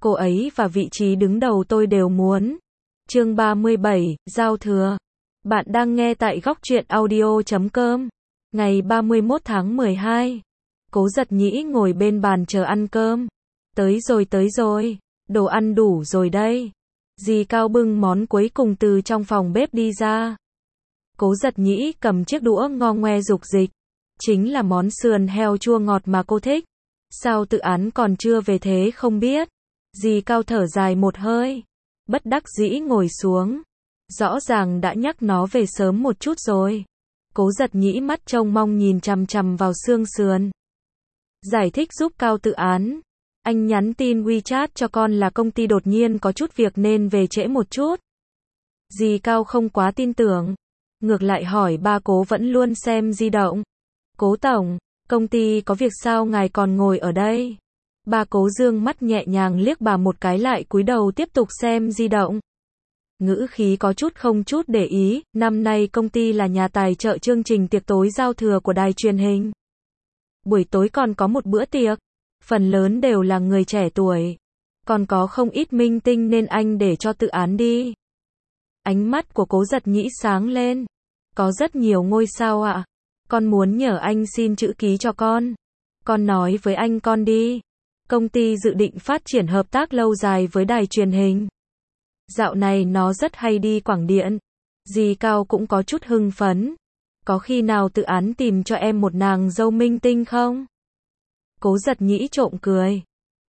cô ấy và vị trí đứng đầu tôi đều muốn. Chương 37, Giao thừa. Bạn đang nghe tại góc truyện audio.com. Ngày 31 tháng 12. Cố Giật Nhĩ ngồi bên bàn chờ ăn cơm. Tới rồi. Đồ ăn đủ rồi đây. Dì Cao bưng món cuối cùng từ trong phòng bếp đi ra. Cố Giật Nhĩ cầm chiếc đũa ngo ngoe dục dịch. Chính là món sườn heo chua ngọt mà cô thích. Sao Tự Án còn chưa về thế không biết. Dì Cao thở dài một hơi. Bất đắc dĩ ngồi xuống. Rõ ràng đã nhắc nó về sớm một chút rồi. Cố Giật Nhĩ mắt trông mong nhìn chằm chằm vào xương sườn. Giải thích giúp Cao Tự Án. Anh nhắn tin WeChat cho con là công ty đột nhiên có chút việc nên về trễ một chút. Dì Cao không quá tin tưởng. Ngược lại hỏi ba Cố vẫn luôn xem di động. Cố tổng, công ty có việc sao ngài còn ngồi ở đây? Ba Cố dương mắt nhẹ nhàng liếc bà một cái lại cúi đầu tiếp tục xem di động. Ngữ khí có chút không chút để ý, năm nay công ty là nhà tài trợ chương trình tiệc tối giao thừa của đài truyền hình. Buổi tối còn có một bữa tiệc, phần lớn đều là người trẻ tuổi. Còn có không ít minh tinh nên anh để cho Tự Án đi. Ánh mắt của Cố Giật Nhĩ sáng lên. Có rất nhiều ngôi sao ạ. Con muốn nhờ anh xin chữ ký cho con. Con nói với anh con đi. Công ty dự định phát triển hợp tác lâu dài với đài truyền hình. Dạo này nó rất hay đi quảng điện. Dì Cao cũng có chút hưng phấn. Có khi nào Tự Án tìm cho em một nàng dâu minh tinh không? Cố Giật Nhĩ trộm cười.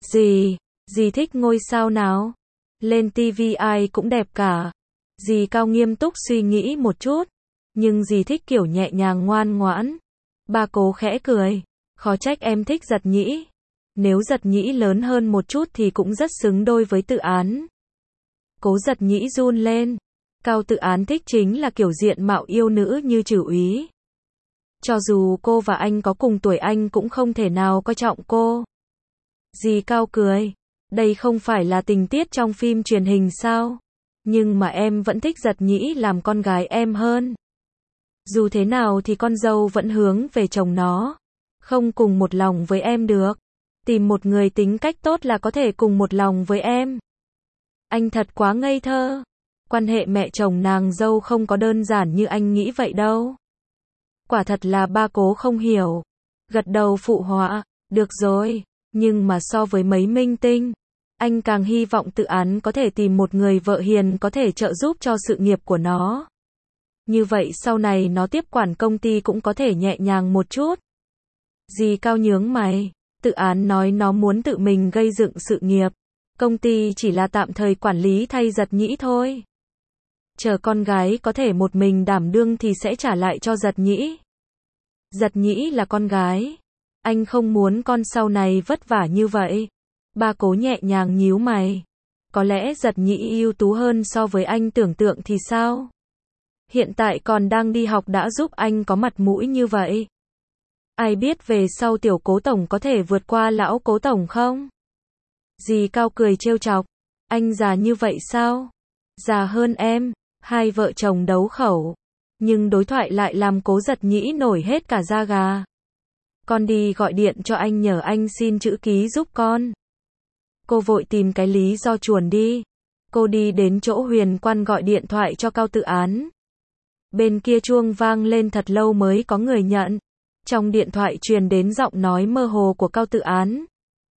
Dì thích ngôi sao nào? Lên TV ai cũng đẹp cả. Dì Cao nghiêm túc suy nghĩ một chút. Nhưng dì thích kiểu nhẹ nhàng ngoan ngoãn. Ba Cố khẽ cười. Khó trách em thích Giật Nhĩ. Nếu Giật Nhĩ lớn hơn một chút thì cũng rất xứng đôi với Tự Án. Cố Giật Nhĩ run lên. Cao Tự Án thích chính là kiểu diện mạo yêu nữ như Trử Úy. Cho dù cô và anh có cùng tuổi anh cũng không thể nào coi trọng cô. Dì Cao cười. Đây không phải là tình tiết trong phim truyền hình sao? Nhưng mà em vẫn thích Giật Nhĩ làm con gái em hơn. Dù thế nào thì con dâu vẫn hướng về chồng nó. Không cùng một lòng với em được. Tìm một người tính cách tốt là có thể cùng một lòng với em. Anh thật quá ngây thơ. Quan hệ mẹ chồng nàng dâu không có đơn giản như anh nghĩ vậy đâu. Quả thật là ba Cố không hiểu. Gật đầu phụ họa. Được rồi. Nhưng mà so với mấy minh tinh, anh càng hy vọng Tự Án có thể tìm một người vợ hiền có thể trợ giúp cho sự nghiệp của nó. Như vậy sau này nó tiếp quản công ty cũng có thể nhẹ nhàng một chút. Dì Cao nhướng mày. Tự Án nói nó muốn tự mình gây dựng sự nghiệp. Công ty chỉ là tạm thời quản lý thay Giật Nhĩ thôi. Chờ con gái có thể một mình đảm đương thì sẽ trả lại cho Giật Nhĩ. Giật Nhĩ là con gái. Anh không muốn con sau này vất vả như vậy. Ba Cố nhẹ nhàng nhíu mày. Có lẽ Giật Nhĩ ưu tú hơn so với anh tưởng tượng thì sao? Hiện tại còn đang đi học đã giúp anh có mặt mũi như vậy. Ai biết về sau tiểu Cố tổng có thể vượt qua lão Cố tổng không? Dì Cao cười trêu chọc. Anh già như vậy sao? Già hơn em. Hai vợ chồng đấu khẩu. Nhưng đối thoại lại làm Cố Giật Nhĩ nổi hết cả da gà. Con đi gọi điện cho anh nhờ anh xin chữ ký giúp con. Cô vội tìm cái lý do chuồn đi. Cô đi đến chỗ Huyền Quan gọi điện thoại cho Cao Tự Án. Bên kia chuông vang lên thật lâu mới có người nhận. Trong điện thoại truyền đến giọng nói mơ hồ của Cao Tự Án.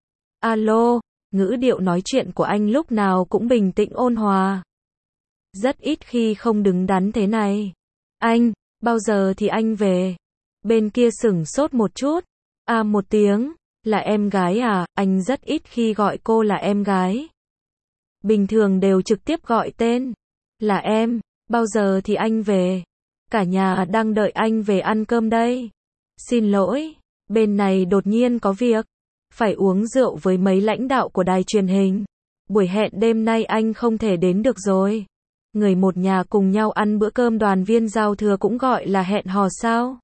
Alo, ngữ điệu nói chuyện của anh lúc nào cũng bình tĩnh ôn hòa. Rất ít khi không đứng đắn thế này. Anh, bao giờ thì anh về? Bên kia sửng sốt một chút. À một tiếng, là em gái à, anh rất ít khi gọi cô là em gái. Bình thường đều trực tiếp gọi tên. Là em, bao giờ thì anh về? Cả nhà đang đợi anh về ăn cơm đây. Xin lỗi, bên này đột nhiên có việc. Phải uống rượu với mấy lãnh đạo của đài truyền hình. Buổi hẹn đêm nay anh không thể đến được rồi. Người một nhà cùng nhau ăn bữa cơm đoàn viên giao thừa cũng gọi là hẹn hò sao?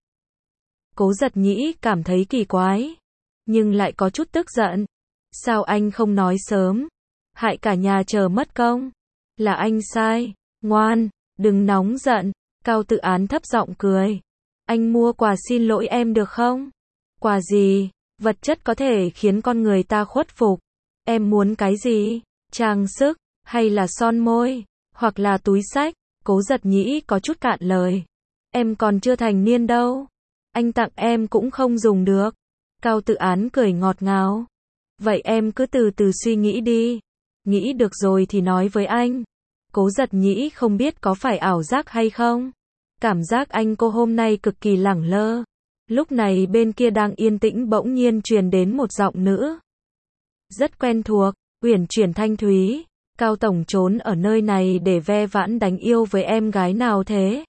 Cố Giật Nhĩ cảm thấy kỳ quái. Nhưng lại có chút tức giận. Sao anh không nói sớm? Hại cả nhà chờ mất công. Là anh sai. Ngoan, đừng nóng giận. Cao Tự Án thấp giọng cười. Anh mua quà xin lỗi em được không? Quà gì? Vật chất có thể khiến con người ta khuất phục. Em muốn cái gì? Trang sức, hay là son môi, hoặc là túi xách? Cố Giật Nhĩ có chút cạn lời. Em còn chưa thành niên đâu. Anh tặng em cũng không dùng được. Cao Tự Án cười ngọt ngào. Vậy em cứ từ từ suy nghĩ đi. Nghĩ được rồi thì nói với anh. Cố Giật Nhĩ không biết có phải ảo giác hay không. Cảm giác anh cô hôm nay cực kỳ lẳng lơ. Lúc này bên kia đang yên tĩnh bỗng nhiên truyền đến một giọng nữ. Rất quen thuộc, uyển chuyển thanh thúy. Cao tổng trốn ở nơi này để ve vãn đánh yêu với em gái nào thế?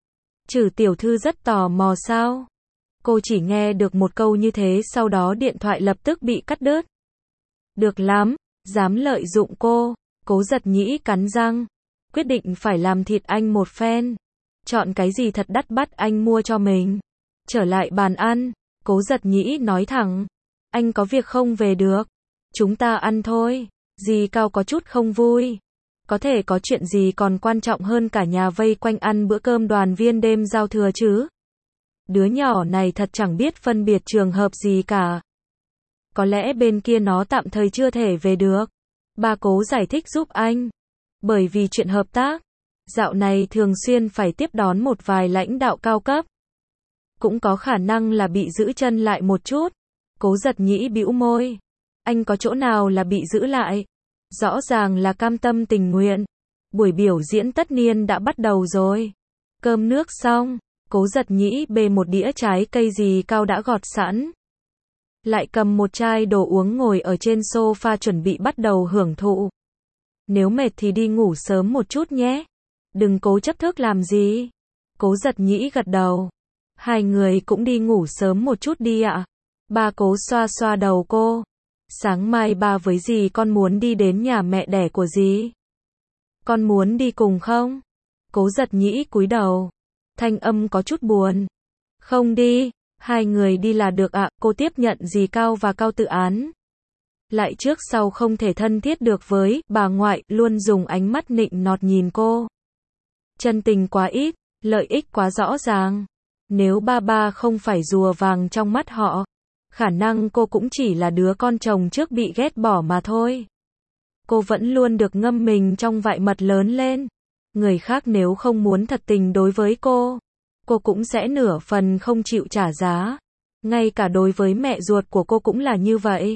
Trừ tiểu thư rất tò mò sao? Cô chỉ nghe được một câu như thế, sau đó điện thoại lập tức bị cắt đứt. Được lắm, dám lợi dụng cô. Cố Giật Nhĩ cắn răng, quyết định phải làm thịt anh một phen. Chọn cái gì thật đắt bắt anh mua cho mình. Trở lại bàn ăn, Cố Giật Nhĩ nói thẳng. Anh có việc không về được. Chúng ta ăn thôi. Dì Cao có chút không vui. Có thể có chuyện gì còn quan trọng hơn cả nhà vây quanh ăn bữa cơm đoàn viên đêm giao thừa chứ? Đứa nhỏ này thật chẳng biết phân biệt trường hợp gì cả. Có lẽ bên kia nó tạm thời chưa thể về được. Ba Cố giải thích giúp anh. Bởi vì chuyện hợp tác, dạo này thường xuyên phải tiếp đón một vài lãnh đạo cao cấp. Cũng có khả năng là bị giữ chân lại một chút. Cố Giật Nhĩ bĩu môi. Anh có chỗ nào là bị giữ lại? Rõ ràng là cam tâm tình nguyện. Buổi biểu diễn tất niên đã bắt đầu rồi. Cơm nước xong, Cố Giật Nhĩ bê một đĩa trái cây dì Cao đã gọt sẵn. Lại cầm một chai đồ uống ngồi ở trên sofa chuẩn bị bắt đầu hưởng thụ. Nếu mệt thì đi ngủ sớm một chút nhé. Đừng cố chấp thức làm gì. Cố Giật Nhĩ gật đầu. Hai người cũng đi ngủ sớm một chút đi ạ. Ba Cố xoa xoa đầu cô. Sáng mai ba với dì con muốn đi đến nhà mẹ đẻ của dì. Con muốn đi cùng không? Cố Giật Nhĩ cúi đầu. Thanh âm có chút buồn. Không đi, hai người đi là được ạ. Cô tiếp nhận dì Cao và Cao Tự Án. Lại trước sau không thể thân thiết được với bà ngoại, luôn dùng ánh mắt nịnh nọt nhìn cô. Chân tình quá ít, lợi ích quá rõ ràng. Nếu ba không phải rùa vàng trong mắt họ, khả năng cô cũng chỉ là đứa con chồng trước bị ghét bỏ mà thôi. Cô vẫn luôn được ngâm mình trong vại mật lớn lên. Người khác nếu không muốn thật tình đối với cô cũng sẽ nửa phần không chịu trả giá. Ngay cả đối với mẹ ruột của cô cũng là như vậy.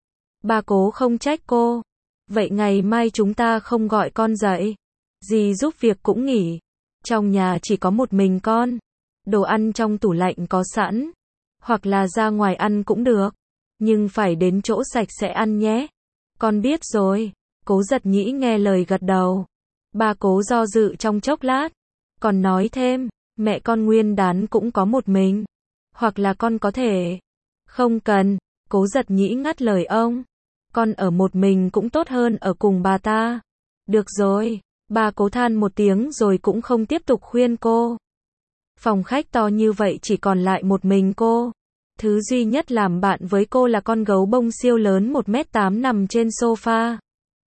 Ba Cố không trách cô. Vậy ngày mai chúng ta không gọi con dậy. Dì giúp việc cũng nghỉ. Trong nhà chỉ có một mình con. Đồ ăn trong tủ lạnh có sẵn. Hoặc là ra ngoài ăn cũng được. Nhưng phải đến chỗ sạch sẽ ăn nhé. Con biết rồi. Cố Giật Nhĩ nghe lời gật đầu. Ba Cố do dự trong chốc lát. Còn nói thêm, mẹ con nguyên đán cũng có một mình. Hoặc là con có thể. Không cần. Cố Giật Nhĩ ngắt lời ông. Con ở một mình cũng tốt hơn ở cùng bà ta. Được rồi. Ba Cố than một tiếng rồi cũng không tiếp tục khuyên cô. Phòng khách to như vậy chỉ còn lại một mình cô. Thứ duy nhất làm bạn với cô là con gấu bông siêu lớn 1m8 nằm trên sofa.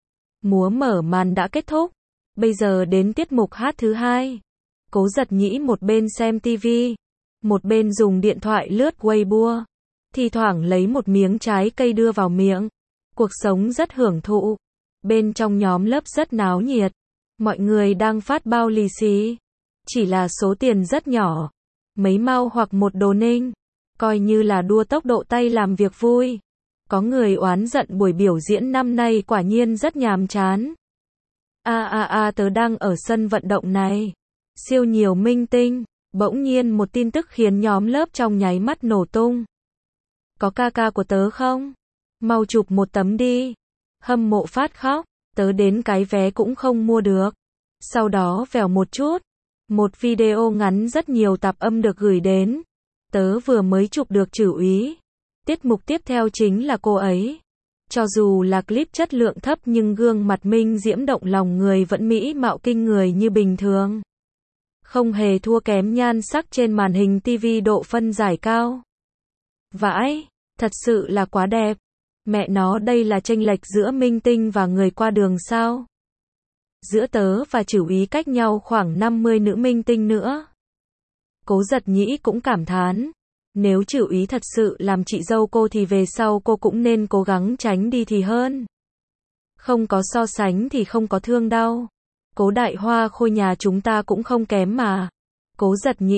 Múa mở màn đã kết thúc. Bây giờ đến tiết mục hát thứ hai. Cố Giật Nhĩ một bên xem tivi, một bên dùng điện thoại lướt Weibo. Thi thoảng lấy một miếng trái cây đưa vào miệng. Cuộc sống rất hưởng thụ. Bên trong nhóm lớp rất náo nhiệt. Mọi người đang phát bao lì xì. Chỉ là số tiền rất nhỏ. Mấy mao hoặc một đô ninh. Coi như là đua tốc độ tay làm việc vui. Có người oán giận buổi biểu diễn năm nay quả nhiên rất nhàm chán. Tớ đang ở sân vận động này. Siêu nhiều minh tinh. Bỗng nhiên một tin tức khiến nhóm lớp trong nháy mắt nổ tung. Có ca của tớ không? Mau chụp một tấm đi. Hâm mộ phát khóc. Tớ đến cái vé cũng không mua được. Sau đó vèo một chút. Một video ngắn rất nhiều tạp âm được gửi đến. Tớ vừa mới chụp được Trử úy. Tiết mục tiếp theo chính là cô ấy. Cho dù là clip chất lượng thấp nhưng gương mặt minh diễm động lòng người vẫn mỹ mạo kinh người như bình thường. Không hề thua kém nhan sắc trên màn hình TV độ phân giải cao. Vãi, thật sự là quá đẹp. Mẹ nó, đây là chênh lệch giữa minh tinh và người qua đường sao? Giữa tớ và Trử úy cách nhau khoảng 50 nữ minh tinh nữa. Cố Giật Nhĩ cũng cảm thán. Nếu Trử úy thật sự làm chị dâu cô thì về sau cô cũng nên cố gắng tránh đi thì hơn. Không có so sánh thì không có thương đau. Cố Đại Hoa Khôi nhà chúng ta cũng không kém mà. Cố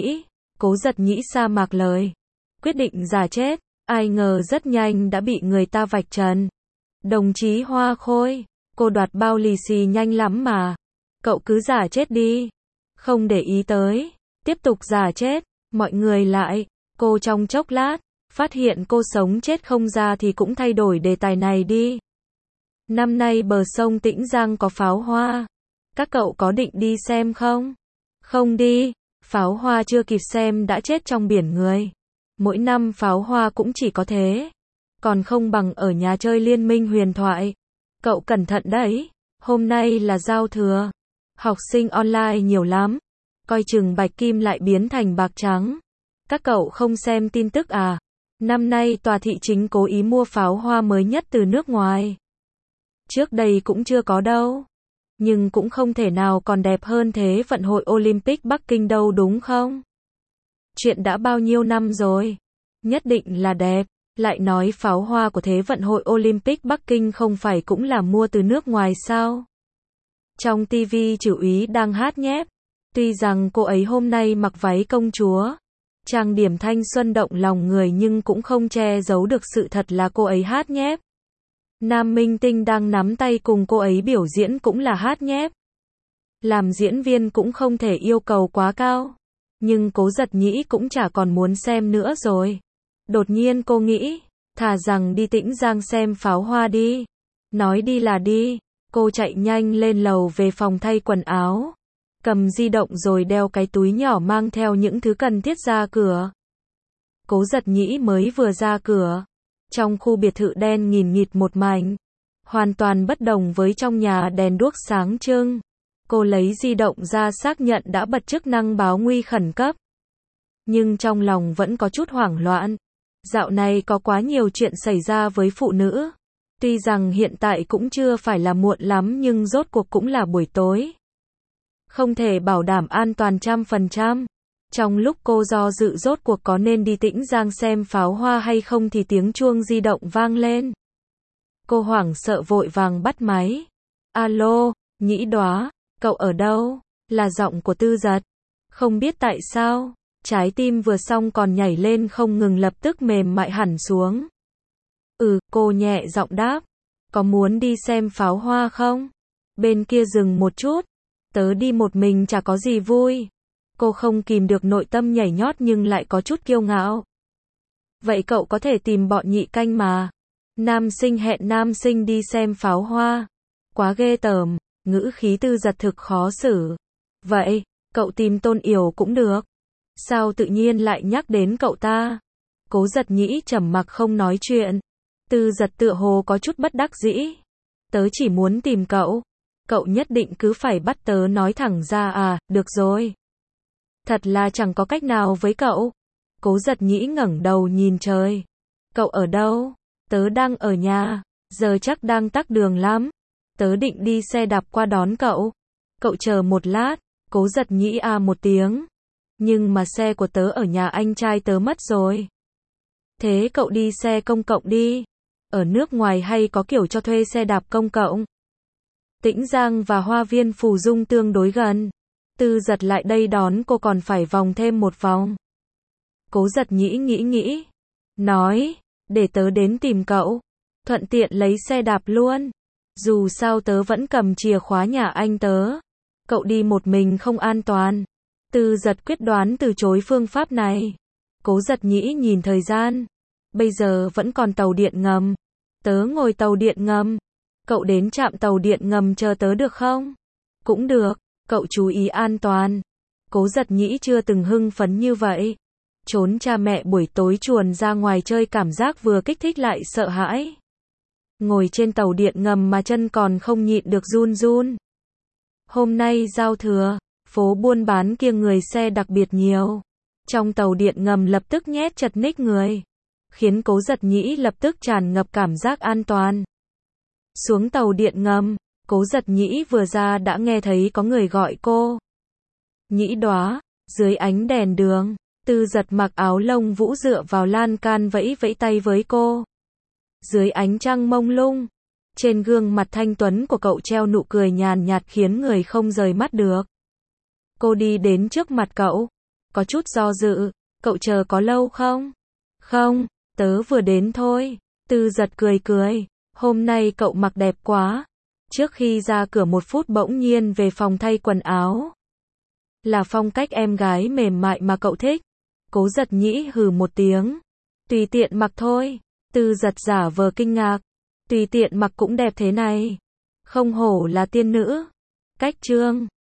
Giật Nhĩ sa mạc lời. Quyết định giả chết, ai ngờ rất nhanh đã bị người ta vạch trần. Đồng chí Hoa Khôi, cô đoạt bao lì xì nhanh lắm mà. Cậu cứ giả chết đi. Không để ý tới. Tiếp tục giả chết, mọi người lại. Cô trong chốc lát, phát hiện cô sống chết không ra thì cũng thay đổi đề tài này đi. Năm nay bờ sông Tĩnh Giang có pháo hoa. Các cậu có định đi xem không? Không đi, pháo hoa chưa kịp xem đã chết trong biển người. Mỗi năm pháo hoa cũng chỉ có thế. Còn không bằng ở nhà chơi Liên Minh Huyền Thoại. Cậu cẩn thận đấy, hôm nay là giao thừa. Học sinh online nhiều lắm. Coi chừng bạch kim lại biến thành bạc trắng. Các cậu không xem tin tức à? Năm nay tòa thị chính cố ý mua pháo hoa mới nhất từ nước ngoài. Trước đây cũng chưa có đâu. Nhưng cũng không thể nào còn đẹp hơn Thế vận hội Olympic Bắc Kinh đâu đúng không? Chuyện đã bao nhiêu năm rồi? Nhất định là đẹp. Lại nói pháo hoa của Thế vận hội Olympic Bắc Kinh không phải cũng là mua từ nước ngoài sao? Trong TV Trử Úy đang hát nhép. Tuy rằng cô ấy hôm nay mặc váy công chúa, trang điểm thanh xuân động lòng người nhưng cũng không che giấu được sự thật là cô ấy hát nhép. Nam minh tinh đang nắm tay cùng cô ấy biểu diễn cũng là hát nhép. Làm diễn viên cũng không thể yêu cầu quá cao. Nhưng Cố Giật Nhĩ cũng chả còn muốn xem nữa rồi. Đột nhiên cô nghĩ, thà rằng đi Tĩnh Giang xem pháo hoa đi. Nói đi là đi, cô chạy nhanh lên lầu về phòng thay quần áo. Cầm di động rồi đeo cái túi nhỏ mang theo những thứ cần thiết ra cửa. Cố Giật Nhĩ mới vừa ra cửa. Trong khu biệt thự đen nghìn nghịt một mảnh. Hoàn toàn bất đồng với trong nhà đèn đuốc sáng trưng. Cô lấy di động ra xác nhận đã bật chức năng báo nguy khẩn cấp. Nhưng trong lòng vẫn có chút hoảng loạn. Dạo này có quá nhiều chuyện xảy ra với phụ nữ. Tuy rằng hiện tại cũng chưa phải là muộn lắm nhưng rốt cuộc cũng là buổi tối. Không thể bảo đảm an toàn 100%. Trong lúc cô do dự rốt cuộc có nên đi Tĩnh Giang xem pháo hoa hay không thì tiếng chuông di động vang lên. Cô hoảng sợ vội vàng bắt máy. Alo, Nhĩ Đóa, cậu ở đâu? Là giọng của Tư Giật. Không biết tại sao, trái tim vừa xong còn nhảy lên không ngừng lập tức mềm mại hẳn xuống. Cô nhẹ giọng đáp. Có muốn đi xem pháo hoa không? Bên kia dừng một chút. Tớ đi một mình chả có gì vui. Cô không kìm được nội tâm nhảy nhót nhưng lại có chút kiêu ngạo. Vậy cậu có thể tìm bọn nhị canh mà. Nam sinh hẹn nam sinh đi xem pháo hoa. Quá ghê tởm, ngữ khí Tư Giật thực khó xử. Vậy, cậu tìm Tôn Yểu cũng được. Sao tự nhiên lại nhắc đến cậu ta? Cố Giật Nhĩ trầm mặc không nói chuyện. Tư Giật tựa hồ có chút bất đắc dĩ. Tớ chỉ muốn tìm cậu. Cậu nhất định cứ phải bắt tớ nói thẳng ra à, được rồi. Thật là chẳng có cách nào với cậu. Cố Giật Nhĩ ngẩng đầu nhìn trời. Cậu ở đâu? Tớ đang ở nhà, giờ chắc đang tắc đường lắm. Tớ định đi xe đạp qua đón cậu. Cậu chờ một lát. Cố Giật Nhĩ à một tiếng. Nhưng mà xe của tớ ở nhà anh trai tớ mất rồi. Thế cậu đi xe công cộng đi. Ở nước ngoài hay có kiểu cho thuê xe đạp công cộng? Tĩnh Giang và Hoa viên Phù Dung tương đối gần. Tư Giật lại đây đón cô còn phải vòng thêm một vòng. Cố Giật Nhĩ nghĩ. Nói, để tớ đến tìm cậu. Thuận tiện lấy xe đạp luôn. Dù sao tớ vẫn cầm chìa khóa nhà anh tớ. Cậu đi một mình không an toàn. Tư Giật quyết đoán từ chối phương pháp này. Cố Giật Nhĩ nhìn thời gian. Bây giờ vẫn còn tàu điện ngầm. Tớ ngồi tàu điện ngầm. Cậu đến trạm tàu điện ngầm chờ tớ được không? Cũng được, cậu chú ý an toàn. Cố Giật Nhĩ chưa từng hưng phấn như vậy. Trốn cha mẹ buổi tối chuồn ra ngoài chơi cảm giác vừa kích thích lại sợ hãi. Ngồi trên tàu điện ngầm mà chân còn không nhịn được run run. Hôm nay giao thừa, phố buôn bán kia người xe đặc biệt nhiều. Trong tàu điện ngầm lập tức nhét chật ních người. Khiến Cố Giật Nhĩ lập tức tràn ngập cảm giác an toàn. Xuống tàu điện ngầm, Cố Giật Nhĩ vừa ra đã nghe thấy có người gọi cô. Nhĩ Đóa, dưới ánh đèn đường, Tư Giật mặc áo lông vũ dựa vào lan can vẫy vẫy tay với cô. Dưới ánh trăng mông lung, Trên gương mặt thanh tuấn của cậu treo nụ cười nhàn nhạt khiến người không rời mắt được. Cô đi đến trước mặt cậu, có chút do dự, cậu chờ có lâu không? Không, tớ vừa đến thôi. Tư Giật cười cười, hôm nay cậu mặc đẹp quá. Trước khi ra cửa 1 phút bỗng nhiên về phòng thay quần áo. Là phong cách em gái mềm mại mà cậu thích. Cố Giật Nhĩ hừ một tiếng. Tùy tiện mặc thôi. Tư Giật giả vờ kinh ngạc. Tùy tiện mặc cũng đẹp thế này. Không hổ là tiên nữ. Cách chương